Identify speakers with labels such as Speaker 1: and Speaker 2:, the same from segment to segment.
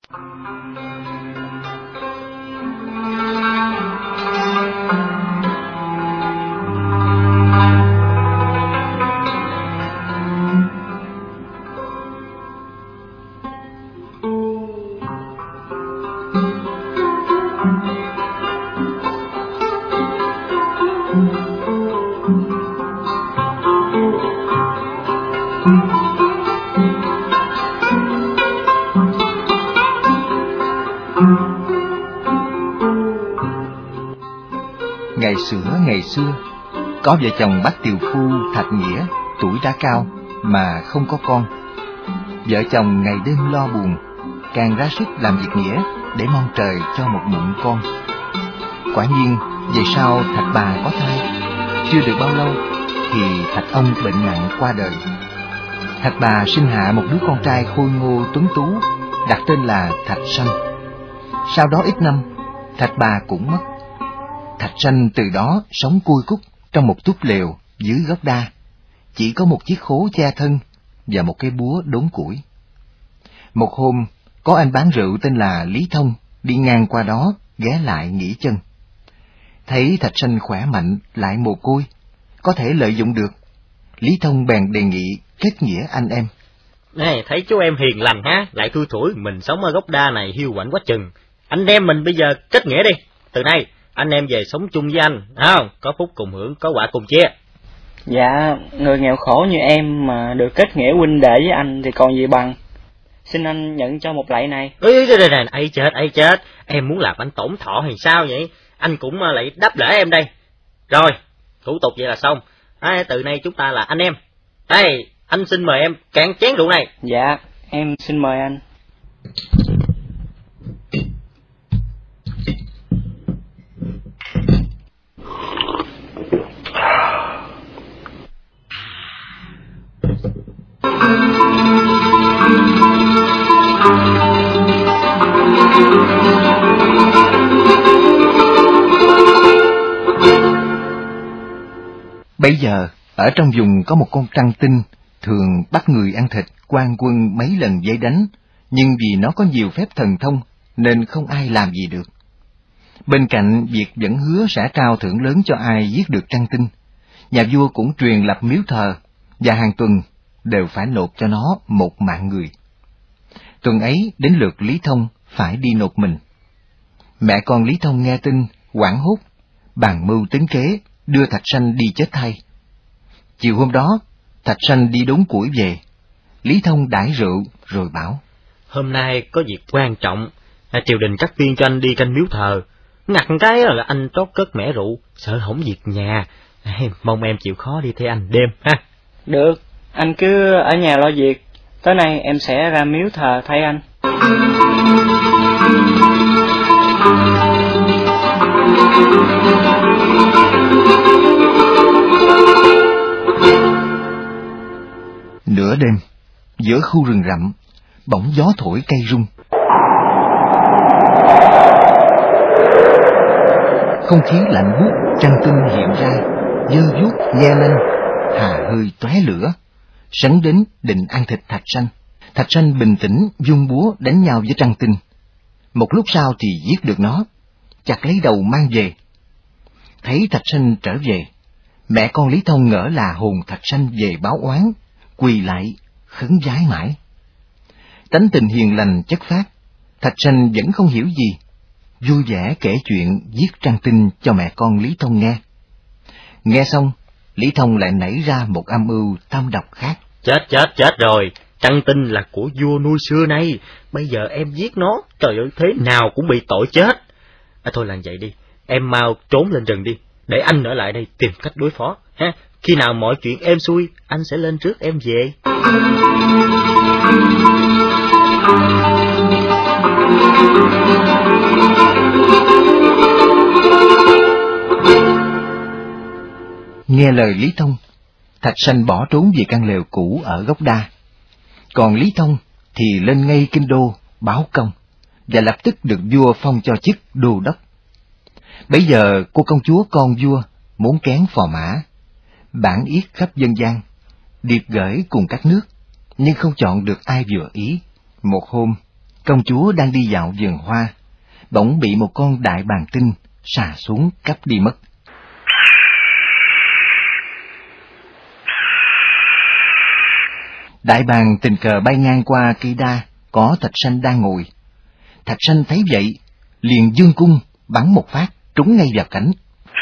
Speaker 1: Ngày xưa, có vợ chồng bác tiều phu Thạch Nghĩa tuổi đã cao mà không có con. Vợ chồng ngày đêm lo buồn, càng ra sức làm việc nghĩa để mong trời cho một mụn con. Quả nhiên, về sau Thạch bà có thai, chưa được bao lâu thì Thạch ông bệnh nặng qua đời. Thạch bà sinh hạ một đứa con trai khôi ngô tuấn tú, đặt tên là Thạch Sanh. Sau đó ít năm, Thạch bà cũng mất. Thạch Sanh từ đó sống cui cút trong một túp lều dưới gốc đa, chỉ có một chiếc khố che thân và một cái búa đốn củi. Một hôm, có anh bán rượu tên là Lý Thông đi ngang qua đó, ghé lại nghỉ chân. Thấy Thạch Sanh khỏe mạnh lại mồ côi, có thể lợi dụng được, Lý Thông bèn đề nghị kết nghĩa anh em.
Speaker 2: Này, thấy chú em hiền lành ha, lại thui thủi, mình sống ở gốc đa này hiu quạnh quá chừng. Anh em mình bây giờ kết nghĩa đi, từ nay anh em về sống chung với anh, không? Có phúc cùng hưởng, có quả cùng chia.
Speaker 3: Dạ, người nghèo khổ như em mà được kết nghĩa huynh đệ với anh thì còn gì bằng. Xin anh nhận cho một lạy này.
Speaker 2: Ây chết, em muốn làm anh tổn thọ hay sao vậy? Anh cũng lại đáp lễ em đây. Rồi, thủ tục vậy là xong. Từ nay chúng ta là anh em. Đây, anh xin mời em cạn chén rượu này.
Speaker 3: Dạ, em xin mời anh.
Speaker 1: Bây giờ, ở trong vùng có một con trăng tinh, thường bắt người ăn thịt, quan quân mấy lần dễ đánh, nhưng vì nó có nhiều phép thần thông, nên không ai làm gì được. Bên cạnh việc vẫn hứa sẽ trao thưởng lớn cho ai giết được trăng tinh, nhà vua cũng truyền lập miếu thờ, và hàng tuần đều phải nộp cho nó một mạng người. Tuần ấy đến lượt Lý Thông phải đi nộp mình. Mẹ con Lý Thông nghe tin, hoảng hốt, bàn mưu tính kế, đưa Thạch Sanh đi chết thay. Chiều hôm đó, Thạch Sanh đi đốn củi về. Lý Thông đãi rượu rồi bảo:
Speaker 2: Hôm nay có việc quan trọng, triều đình cắt phiên cho anh đi canh miếu thờ. Ngặt cái là anh trót cất mẻ rượu, sợ hỏng việc nhà. Mong em chịu khó đi theo anh đêm ha.
Speaker 3: Được, anh cứ ở nhà lo việc. Tối nay em sẽ ra miếu thờ thay anh.
Speaker 1: Nửa đêm, giữa khu rừng rậm, bỗng gió thổi cây rung. Không khí lạnh buốt, trăng tinh hiện ra, dơ vuốt nhe nanh, hà hơi tóe lửa, sấn đến định ăn thịt Thạch Sanh. Thạch Sanh bình tĩnh vung búa đánh nhau với trăng tinh. Một lúc sau thì giết được nó, chặt lấy đầu mang về. Thấy Thạch Sanh trở về, mẹ con Lý Thông ngỡ là hồn Thạch Sanh về báo oán, quỳ lại khấn vái mãi. Tánh tình hiền lành chất phác, Thạch Sanh vẫn không hiểu gì, vui vẻ kể chuyện giết trăng tinh cho mẹ con Lý Thông nghe. Nghe xong, Lý Thông lại nảy ra một âm mưu thâm độc khác.
Speaker 2: Chết rồi, trăng tinh là của vua nuôi xưa nay, bây giờ em giết nó, trời ơi, thế nào cũng bị tội chết. Thôi làm vậy đi, em mau trốn lên rừng đi, để anh ở lại đây tìm cách đối phó ha. Khi nào mọi chuyện êm xuôi, anh sẽ lên trước em về.
Speaker 1: Nghe lời Lý Thông, Thạch Sanh bỏ trốn về căn lều cũ ở gốc đa. Còn Lý Thông thì lên ngay kinh đô báo công, và lập tức được vua phong cho chức đô đốc. Bấy giờ cô công chúa con vua muốn kén phò mã, bản yết khắp dân gian, điệp gửi cùng các nước, nhưng không chọn được ai vừa ý. Một hôm, Công chúa đang đi dạo vườn hoa, bỗng bị một con đại bàng tinh xà xuống cắp đi mất. Đại bàng tình cờ bay ngang qua cây đa có Thạch Sanh đang ngồi. Thạch Sanh thấy vậy, liền giương cung bắn một phát trúng ngay vào cánh.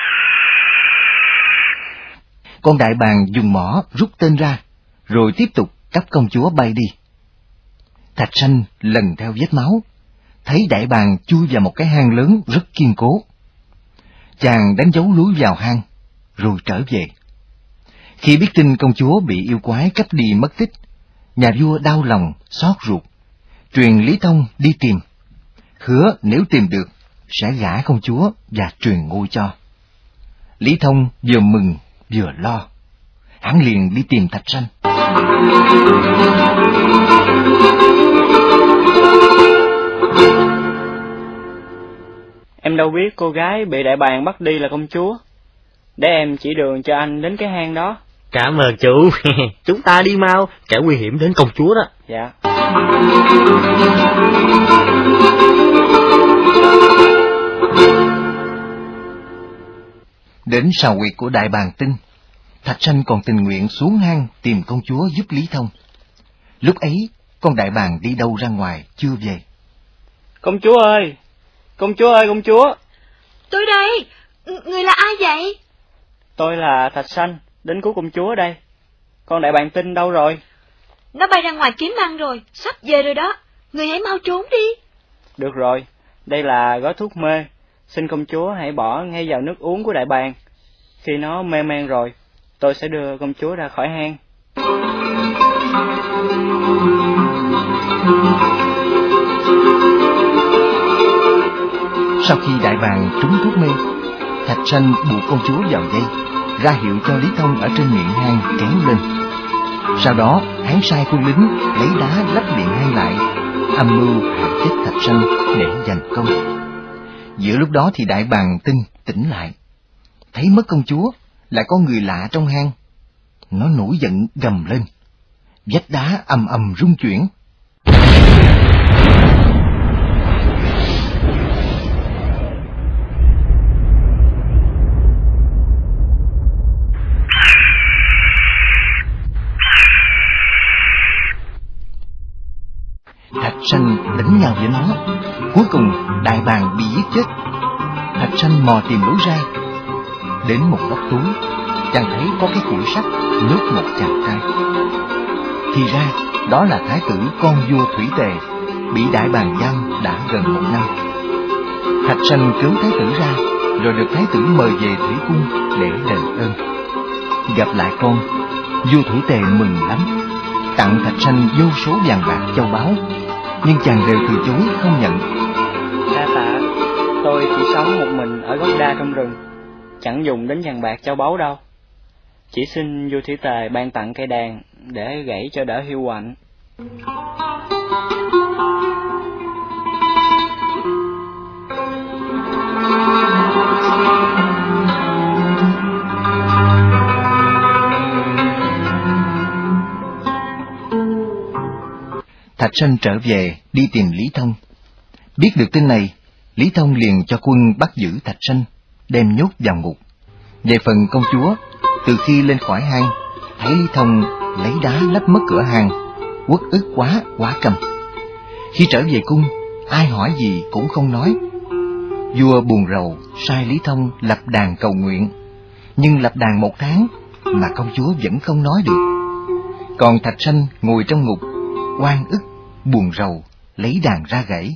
Speaker 1: Con đại bàng dùng mỏ rút tên ra, rồi tiếp tục cắp công chúa bay đi. Thạch Sanh lần theo vết máu, thấy đại bàng chui vào một cái hang lớn rất kiên cố. Chàng đánh dấu lối vào hang, rồi trở về. Khi biết tin công chúa bị yêu quái cắp đi mất tích, nhà vua đau lòng, xót ruột, truyền Lý Thông đi tìm, hứa nếu tìm được sẽ gả công chúa và truyền ngôi cho. Lý Thông vừa mừng vừa lo, hắn liền đi tìm Thạch Sanh.
Speaker 3: Em đâu biết cô gái bị đại bàng bắt đi là công chúa. Để em chỉ đường cho anh đến cái hang đó.
Speaker 2: Cảm ơn chú. Chúng ta đi mau, kẻo nguy hiểm đến công chúa đó.
Speaker 3: Dạ.
Speaker 1: Đến sào huyệt của đại bàng tinh, Thạch Sanh còn tình nguyện xuống hang tìm công chúa giúp Lý Thông. Lúc ấy, con đại bàng đi đâu ra ngoài chưa về.
Speaker 3: Công chúa ơi! Công chúa ơi, công chúa!
Speaker 4: Tôi đây! Người là ai vậy?
Speaker 3: Tôi là Thạch Sanh, đến cứu công chúa đây. Con đại bàng tinh đâu rồi?
Speaker 4: Nó bay ra ngoài kiếm ăn rồi, sắp về rồi đó. Người hãy mau trốn đi.
Speaker 3: Được rồi, đây là gói thuốc mê. Xin công chúa hãy bỏ ngay vào nước uống của đại bàng. Khi nó mê man rồi, tôi sẽ đưa công chúa ra khỏi hang.
Speaker 1: Sau khi đại bàng trúng thuốc mê, Thạch Sanh buộc công chúa vào dây, ra hiệu cho Lý Thông ở trên miệng hang kéo lên. Sau đó, hắn sai quân lính lấy đá lấp miệng hang lại, âm mưu hại chết Thạch Sanh để giành công. Giữa lúc đó thì đại bàng tinh tỉnh lại, thấy mất công chúa, lại có người lạ trong hang. Nó nổi giận gầm lên, vách đá ầm ầm rung chuyển. Thạch Sanh đánh nhau với nó, cuối cùng đại bàng bị giết chết. Thạch Sanh mò tìm lối ra, đến một góc túi, chàng thấy có cái củi sắt nhốt một chàng trai. Thì ra đó là thái tử con vua Thủy Tề, bị đại bàng giam đã gần 1 năm. Thạch Sanh cứu thái tử ra, rồi được thái tử mời về thủy cung để đền ơn. Gặp lại con, vua Thủy Tề mừng lắm, tặng Thạch Sanh vô số vàng bạc châu báu, nhưng chàng đều từ chối không nhận.
Speaker 3: Đa tạ, tôi chỉ sống một mình ở gốc đa trong rừng, chẳng dùng đến vàng bạc châu báu đâu. Chỉ xin vua Thủy Tề ban tặng cây đàn để gãy cho đỡ hiu quạnh.
Speaker 1: Thạch Sanh trở về đi tìm Lý Thông. Biết được tin này, Lý Thông liền cho quân bắt giữ Thạch Sanh, đem nhốt vào ngục. Về phần công chúa, từ khi lên khỏi hang, thấy Lý Thông lấy đá lấp mất cửa hang, uất ức quá căm. Khi trở về cung, ai hỏi gì cũng không nói. Vua buồn rầu sai Lý Thông lập đàn cầu nguyện, nhưng lập đàn 1 tháng mà công chúa vẫn không nói được. Còn Thạch Sanh ngồi trong ngục, oan ức, buồn rầu, lấy đàn ra gãy.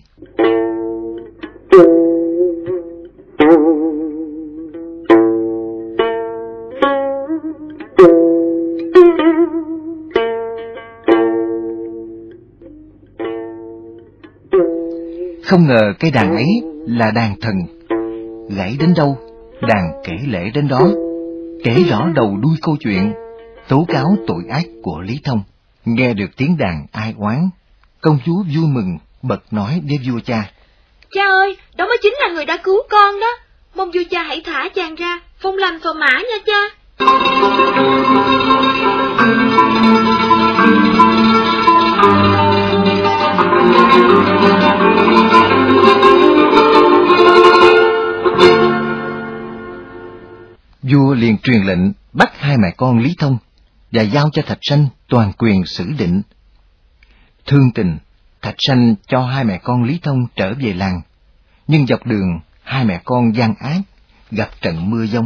Speaker 1: Không ngờ cái đàn ấy là đàn thần, gãy đến đâu, đàn kể lể đến đó, kể rõ đầu đuôi câu chuyện, tố cáo tội ác của Lý Thông. Nghe được tiếng đàn ai oán, công chúa vui mừng, bật nói với vua cha.
Speaker 4: Cha ơi, đó mới chính là người đã cứu con đó. Mong vua cha hãy thả chàng ra, phong lành phò mã nha cha.
Speaker 1: Vua liền truyền lệnh bắt hai mẹ con Lý Thông và giao cho Thạch Sanh toàn quyền xử định. Thương tình, Thạch Sanh cho hai mẹ con Lý Thông trở về làng, nhưng dọc đường hai mẹ con gian ác gặp trận mưa giông.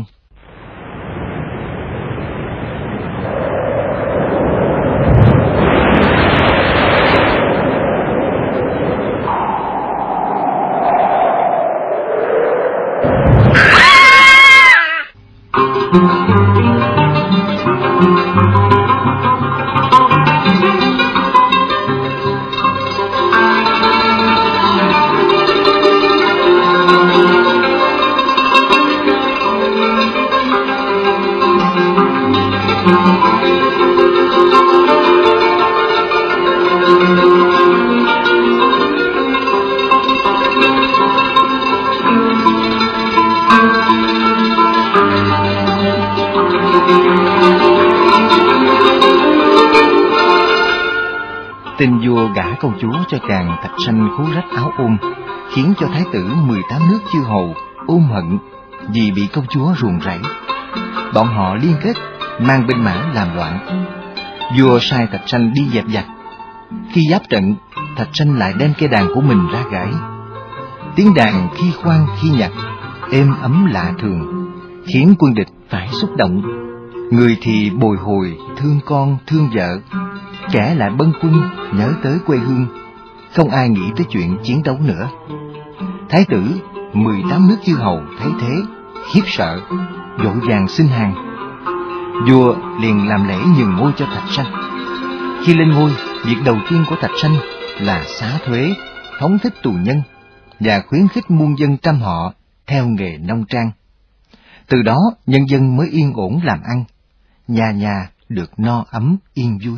Speaker 1: Tin vua gả công chúa cho chàng Thạch Sanh khố rách áo ôm, khiến cho thái tử 18 nước chư hầu ôm hận vì bị công chúa ruồng rẫy. Bọn họ liên kết mang binh mã làm loạn. Vua sai Thạch Sanh đi dẹp giặc. Khi giáp trận, Thạch Sanh lại đem cây đàn của mình ra gảy. Tiếng đàn khi khoan khi nhặt, êm ấm lạ thường, khiến quân địch phải xúc động. Người thì bồi hồi thương con thương vợ, kẻ lại bâng khuâng nhớ tới quê hương, không ai nghĩ tới chuyện chiến đấu nữa. Thái tử 18 nước chư hầu thấy thế khiếp sợ, vội vàng xin hàng. Vua liền làm lễ nhường ngôi cho Thạch Sanh. Khi lên ngôi, việc đầu tiên của Thạch Sanh là xá thuế, phóng thích tù nhân và khuyến khích muôn dân trăm họ theo nghề nông trang. Từ đó nhân dân mới yên ổn làm ăn, nhà nhà được no ấm yên vui.